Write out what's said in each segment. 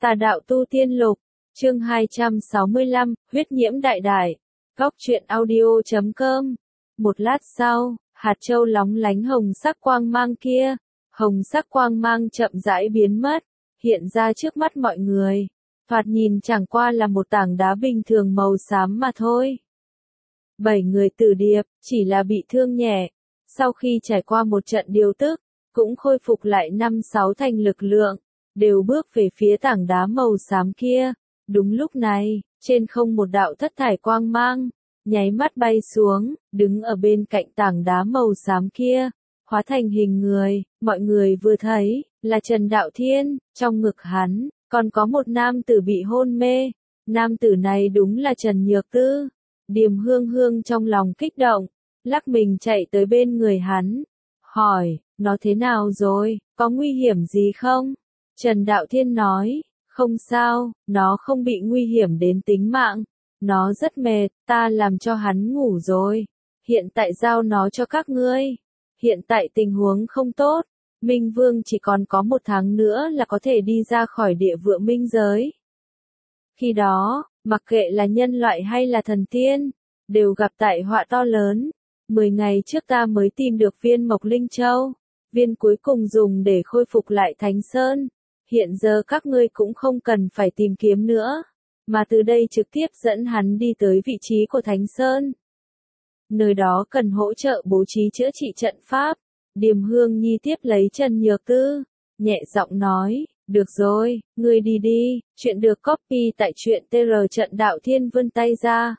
Tà đạo tu tiên lục, chương 265, huyết nhiễm đại đại. Góc truyện audio.com. Một lát sau, hạt châu lóng lánh hồng sắc quang mang kia, hồng sắc quang mang chậm rãi biến mất, hiện ra trước mắt mọi người. Thoạt nhìn chẳng qua là một tảng đá bình thường màu xám mà thôi. 7 người tử điệp, chỉ là bị thương nhẹ. Sau khi trải qua một trận điều tức, cũng khôi phục lại 5-6 thành lực lượng, đều bước về phía tảng đá màu xám kia. Đúng lúc này, trên không một đạo thất thải quang mang, nháy mắt bay xuống, đứng ở bên cạnh tảng đá màu xám kia, hóa thành hình người. Mọi người vừa thấy, là Trần Đạo Thiên, trong ngực hắn, còn có một nam tử bị hôn mê. Nam tử này đúng là Trần Nhược Tư. Điềm Hương Hương trong lòng kích động, lắc mình chạy tới bên người hắn, hỏi, nó thế nào rồi, có nguy hiểm gì không? Trần Đạo Thiên nói, không sao, nó không bị nguy hiểm đến tính mạng, nó rất mệt, ta làm cho hắn ngủ rồi, hiện tại giao nó cho các ngươi. Hiện tại tình huống không tốt, Minh Vương chỉ còn có 1 tháng nữa là có thể đi ra khỏi địa vượng minh giới. Khi đó, mặc kệ là nhân loại hay là thần tiên, đều gặp tai họa to lớn. 10 ngày trước ta mới tìm được viên Mộc Linh Châu, viên cuối cùng dùng để khôi phục lại Thánh Sơn. Hiện giờ các ngươi cũng không cần phải tìm kiếm nữa, mà từ đây trực tiếp dẫn hắn đi tới vị trí của Thánh Sơn. Nơi đó cần hỗ trợ bố trí chữa trị trận pháp. Điềm Hương Nhi tiếp lấy Trần Nhược Tư, nhẹ giọng nói, được rồi, ngươi đi đi, chuyện được copy tại truyện TR. Trận Đạo Thiên vươn tay ra,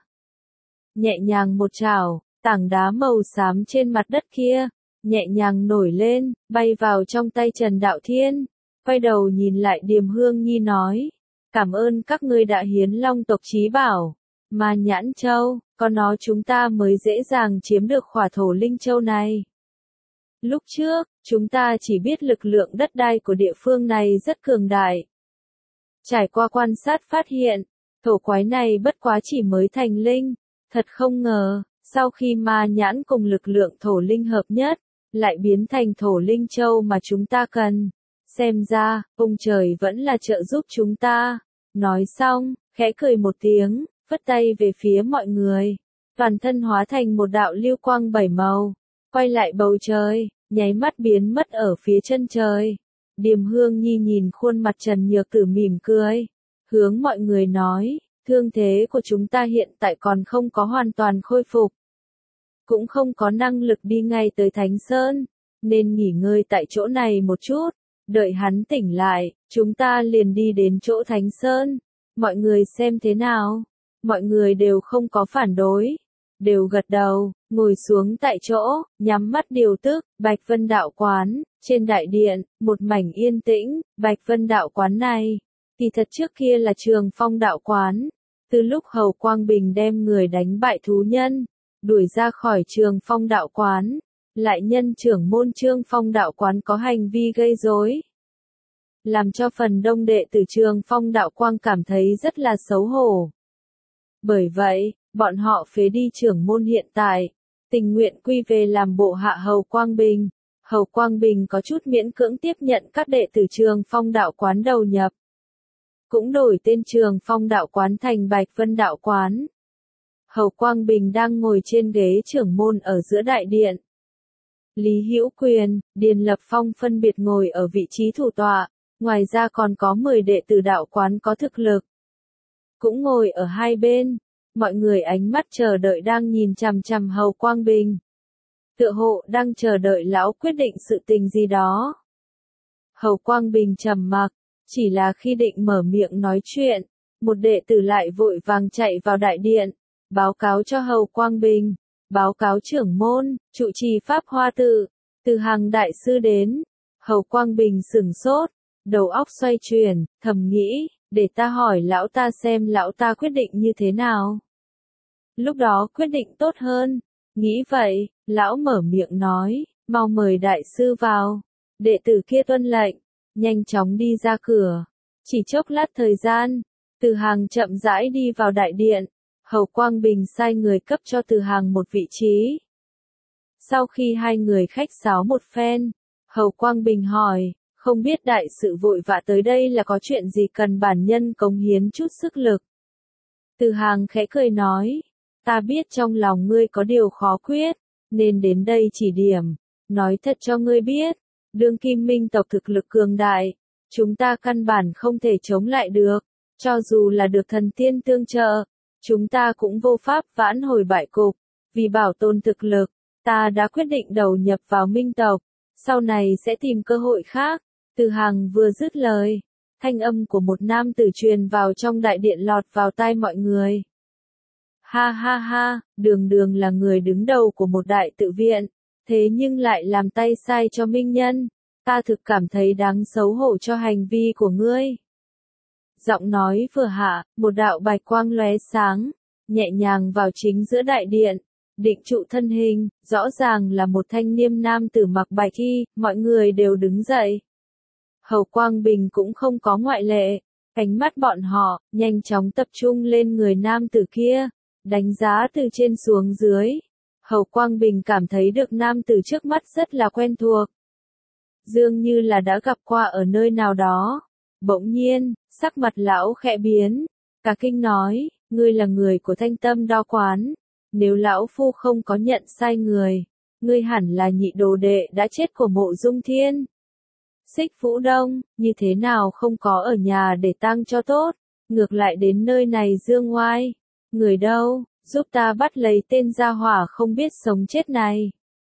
nhẹ nhàng một chảo, tảng đá màu xám trên mặt đất kia, nhẹ nhàng nổi lên, bay vào trong tay Trần Đạo Thiên. Quay đầu nhìn lại Điềm Hương Nhi nói, cảm ơn các ngươi đã hiến Long tộc chí bảo, Ma Nhãn Châu, có nó chúng ta mới dễ dàng chiếm được khỏa thổ linh châu này. Lúc trước, chúng ta chỉ biết lực lượng đất đai của địa phương này rất cường đại. Trải qua quan sát phát hiện, thổ quái này bất quá chỉ mới thành linh, thật không ngờ, sau khi Ma Nhãn cùng lực lượng thổ linh hợp nhất, lại biến thành thổ linh châu mà chúng ta cần. Xem ra, ông trời vẫn là trợ giúp chúng ta. Nói xong, khẽ cười một tiếng, phất tay về phía mọi người. Toàn thân hóa thành một đạo lưu quang 7 màu, quay lại bầu trời, nháy mắt biến mất ở phía chân trời. Điềm Hương Nhi nhìn khuôn mặt Trần Nhược Tử mỉm cười, hướng mọi người nói, thương thế của chúng ta hiện tại còn không có hoàn toàn khôi phục, cũng không có năng lực đi ngay tới Thánh Sơn, nên nghỉ ngơi tại chỗ này một chút, đợi hắn tỉnh lại, chúng ta liền đi đến chỗ Thánh Sơn. Mọi người xem thế nào? Mọi người đều không có phản đối, đều gật đầu, ngồi xuống tại chỗ, nhắm mắt điều tức. Bạch Vân Đạo Quán, trên đại điện, một mảnh yên tĩnh. Bạch Vân Đạo Quán này, thì thật trước kia là Trường Phong Đạo Quán. Từ lúc Hầu Quang Bình đem người đánh bại thú nhân, đuổi ra khỏi Trường Phong Đạo Quán, lại nhân trưởng môn Trương Phong Đạo Quán có hành vi gây rối, làm cho phần đông đệ tử Trường Phong Đạo Quang cảm thấy rất là xấu hổ. Bởi vậy, bọn họ phế đi trưởng môn hiện tại, tình nguyện quy về làm bộ hạ Hầu Quang Bình. Hầu Quang Bình có chút miễn cưỡng tiếp nhận các đệ tử Trường Phong Đạo Quán đầu nhập, cũng đổi tên Trường Phong Đạo Quán thành Bạch Vân Đạo Quán. Hầu Quang Bình đang ngồi trên ghế trưởng môn ở giữa đại điện. Lý Hữu Quyền, Điền Lập Phong phân biệt ngồi ở vị trí thủ tọa, ngoài ra còn có 10 đệ tử đạo quán có thực lực, cũng ngồi ở hai bên. Mọi người ánh mắt chờ đợi đang nhìn chằm chằm Hầu Quang Bình, tựa hộ đang chờ đợi lão quyết định sự tình gì đó. Hầu Quang Bình trầm mặc, chỉ là khi định mở miệng nói chuyện, một đệ tử lại vội vàng chạy vào đại điện, báo cáo cho Hầu Quang Bình, báo cáo trưởng môn, trụ trì Pháp Hoa Tự, Từ Hàng đại sư đến. Hầu Quang Bình sửng sốt, đầu óc xoay chuyển, thầm nghĩ, để ta hỏi lão ta xem lão ta quyết định như thế nào. Lúc đó quyết định tốt hơn. Nghĩ vậy, lão mở miệng nói, mau mời đại sư vào. Đệ tử kia tuân lệnh, nhanh chóng đi ra cửa. Chỉ chốc lát thời gian, Từ Hàng chậm rãi đi vào đại điện. Hầu Quang Bình sai người cấp cho Từ Hàng một vị trí. Sau khi hai người khách sáo một phen, Hầu Quang Bình hỏi, Không biết đại sự vội vã tới đây là có chuyện gì cần bản nhân cống hiến chút sức lực. Từ Hàng khẽ cười nói, ta biết trong lòng ngươi có điều khó quyết, nên đến đây chỉ điểm. Nói thật cho ngươi biết, đương kim minh tộc thực lực cường đại, chúng ta căn bản không thể chống lại được, cho dù là được thần tiên tương trợ, chúng ta cũng vô pháp vãn hồi bại cục. Vì bảo tồn thực lực, ta đã quyết định đầu nhập vào minh tộc, sau này sẽ tìm cơ hội khác. Từ Hàng vừa dứt lời, thanh âm của một nam tử truyền vào trong đại điện lọt vào tai mọi người. Ha ha ha, đường đường là người đứng đầu của một đại tự viện, thế nhưng lại làm tay sai cho minh nhân, ta thực cảm thấy đáng xấu hổ cho hành vi của ngươi. Giọng nói vừa hạ, một đạo bạch quang lóe sáng, nhẹ nhàng vào chính giữa đại điện, định trụ thân hình, rõ ràng là một thanh niên nam tử mặc bạch y, mọi người đều đứng dậy. Hầu Quang Bình cũng không có ngoại lệ, ánh mắt bọn họ, nhanh chóng tập trung lên người nam tử kia, đánh giá từ trên xuống dưới. Hầu Quang Bình cảm thấy được nam tử trước mắt rất là quen thuộc. Dường như là đã gặp qua ở nơi nào đó. Bỗng nhiên, sắc mặt lão khẽ biến, cả kinh nói, ngươi là người của Thanh Tâm Đao Quán. Nếu lão phu không có nhận sai người, ngươi hẳn là nhị đồ đệ đã chết của Mộ Dung Thiên. Xích Vũ Đông, như thế nào không có ở nhà để tang cho tốt, ngược lại đến nơi này dương ngoai. Người đâu, giúp ta bắt lấy tên gia hỏa không biết sống chết này.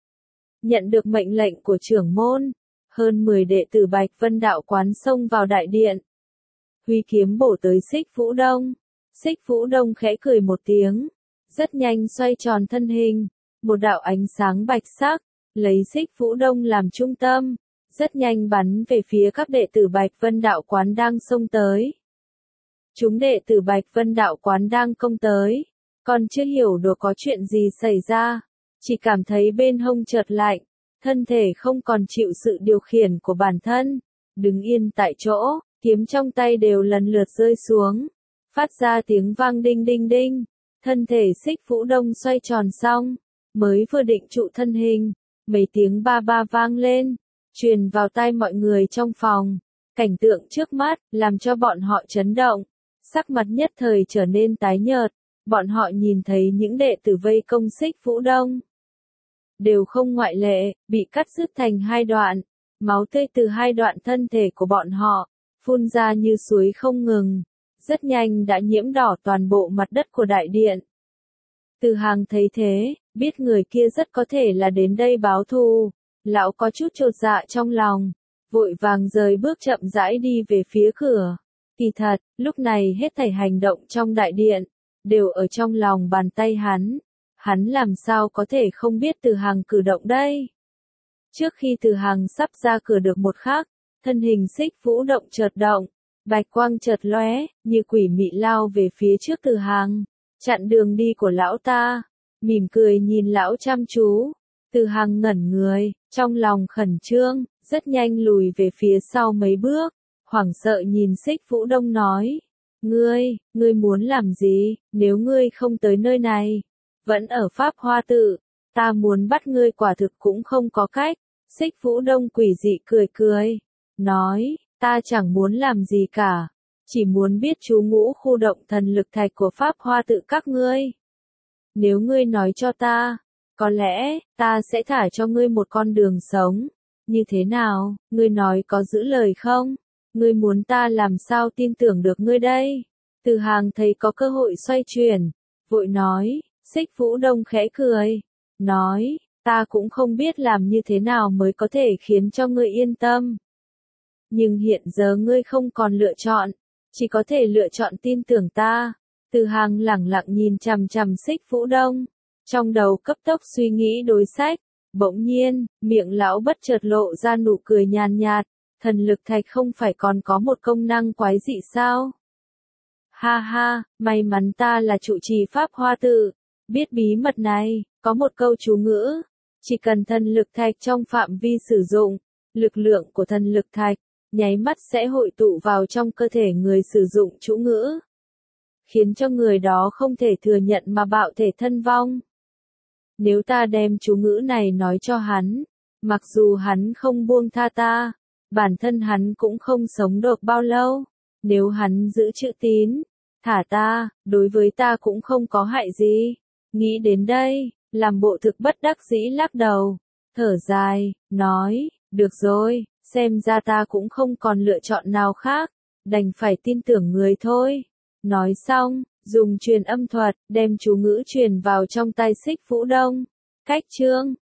Nhận được mệnh lệnh của trưởng môn, hơn 10 đệ tử Bạch Vân Đạo Quán xông vào đại điện. Huy kiếm bổ tới Xích Vũ Đông. Xích Vũ Đông khẽ cười một tiếng, rất nhanh xoay tròn thân hình, một đạo ánh sáng bạch sắc, lấy Xích Vũ Đông làm trung tâm, rất nhanh bắn về phía các đệ tử Bạch Vân Đạo Quán đang xông tới. Chúng đệ tử Bạch Vân Đạo Quán đang công tới, còn chưa hiểu được có chuyện gì xảy ra, chỉ cảm thấy bên hông chợt lạnh, thân thể không còn chịu sự điều khiển của bản thân, đứng yên tại chỗ, kiếm trong tay đều lần lượt rơi xuống, phát ra tiếng vang đinh đinh đinh. Thân thể Xích Vũ Đông xoay tròn xong, mới vừa định trụ thân hình, mấy tiếng ba ba vang lên, truyền vào tai mọi người trong phòng. Cảnh tượng trước mắt, làm cho bọn họ chấn động, sắc mặt nhất thời trở nên tái nhợt, bọn họ nhìn thấy những đệ tử vây công Xích Vũ Đông. Đều không ngoại lệ, bị cắt đứt thành hai đoạn, máu tươi từ hai đoạn thân thể của bọn họ, phun ra như suối không ngừng. Rất nhanh đã nhiễm đỏ toàn bộ mặt đất của đại điện. Từ Hàng thấy thế, biết người kia rất có thể là đến đây báo thù, lão có chút chột dạ trong lòng, vội vàng rời bước chậm rãi đi về phía cửa. Kỳ thật, lúc này hết thảy hành động trong đại điện, đều ở trong lòng bàn tay hắn làm sao có thể không biết Từ Hàng cử động đây. Trước khi Từ Hàng sắp ra cửa được một khắc, thân hình Xích Vũ Động chợt động. Bạch quang chợt lóe, như quỷ mị lao về phía trước Từ Hàng, chặn đường đi của lão ta, mỉm cười nhìn lão chăm chú. Từ Hàng ngẩn người, trong lòng khẩn trương, rất nhanh lùi về phía sau mấy bước, hoảng sợ nhìn Xích Vũ Đông nói, ngươi muốn làm gì, nếu ngươi không tới nơi này, vẫn ở Pháp Hoa Tự, ta muốn bắt ngươi quả thực cũng không có cách. Xích Vũ Đông quỷ dị cười cười, nói, ta chẳng muốn làm gì cả, chỉ muốn biết chú ngũ khu động thần lực thạch của Pháp Hoa Tự các ngươi. Nếu ngươi nói cho ta, có lẽ, ta sẽ thả cho ngươi một con đường sống. Như thế nào, ngươi nói có giữ lời không? Ngươi muốn ta làm sao tin tưởng được ngươi đây? Từ Hàng thấy có cơ hội xoay chuyển, vội nói. Xích Vũ Đông khẽ cười, nói, ta cũng không biết làm như thế nào mới có thể khiến cho ngươi yên tâm. Nhưng hiện giờ ngươi không còn lựa chọn, chỉ có thể lựa chọn tin tưởng ta. Từ Hàng lẳng lặng nhìn chằm chằm Xích Vũ Đông, trong đầu cấp tốc suy nghĩ đối sách, bỗng nhiên, miệng lão bất chợt lộ ra nụ cười nhàn nhạt, thần lực thạch không phải còn có một công năng quái dị sao? Ha ha, may mắn ta là trụ trì Pháp Hoa Tự, biết bí mật này, có một câu chú ngữ, chỉ cần thần lực thạch trong phạm vi sử dụng, lực lượng của thần lực thạch, nháy mắt sẽ hội tụ vào trong cơ thể người sử dụng chú ngữ, khiến cho người đó không thể thừa nhận mà bạo thể thân vong. Nếu ta đem chú ngữ này nói cho hắn, mặc dù hắn không buông tha ta, bản thân hắn cũng không sống được bao lâu. Nếu hắn giữ chữ tín, thả ta, đối với ta cũng không có hại gì. Nghĩ đến đây, làm bộ thực bất đắc dĩ lắc đầu, thở dài, nói, được rồi, xem ra ta cũng không còn lựa chọn nào khác, đành phải tin tưởng người thôi. Nói xong, dùng truyền âm thuật, đem chú ngữ truyền vào trong tai Xích Vũ Đông. Khách chương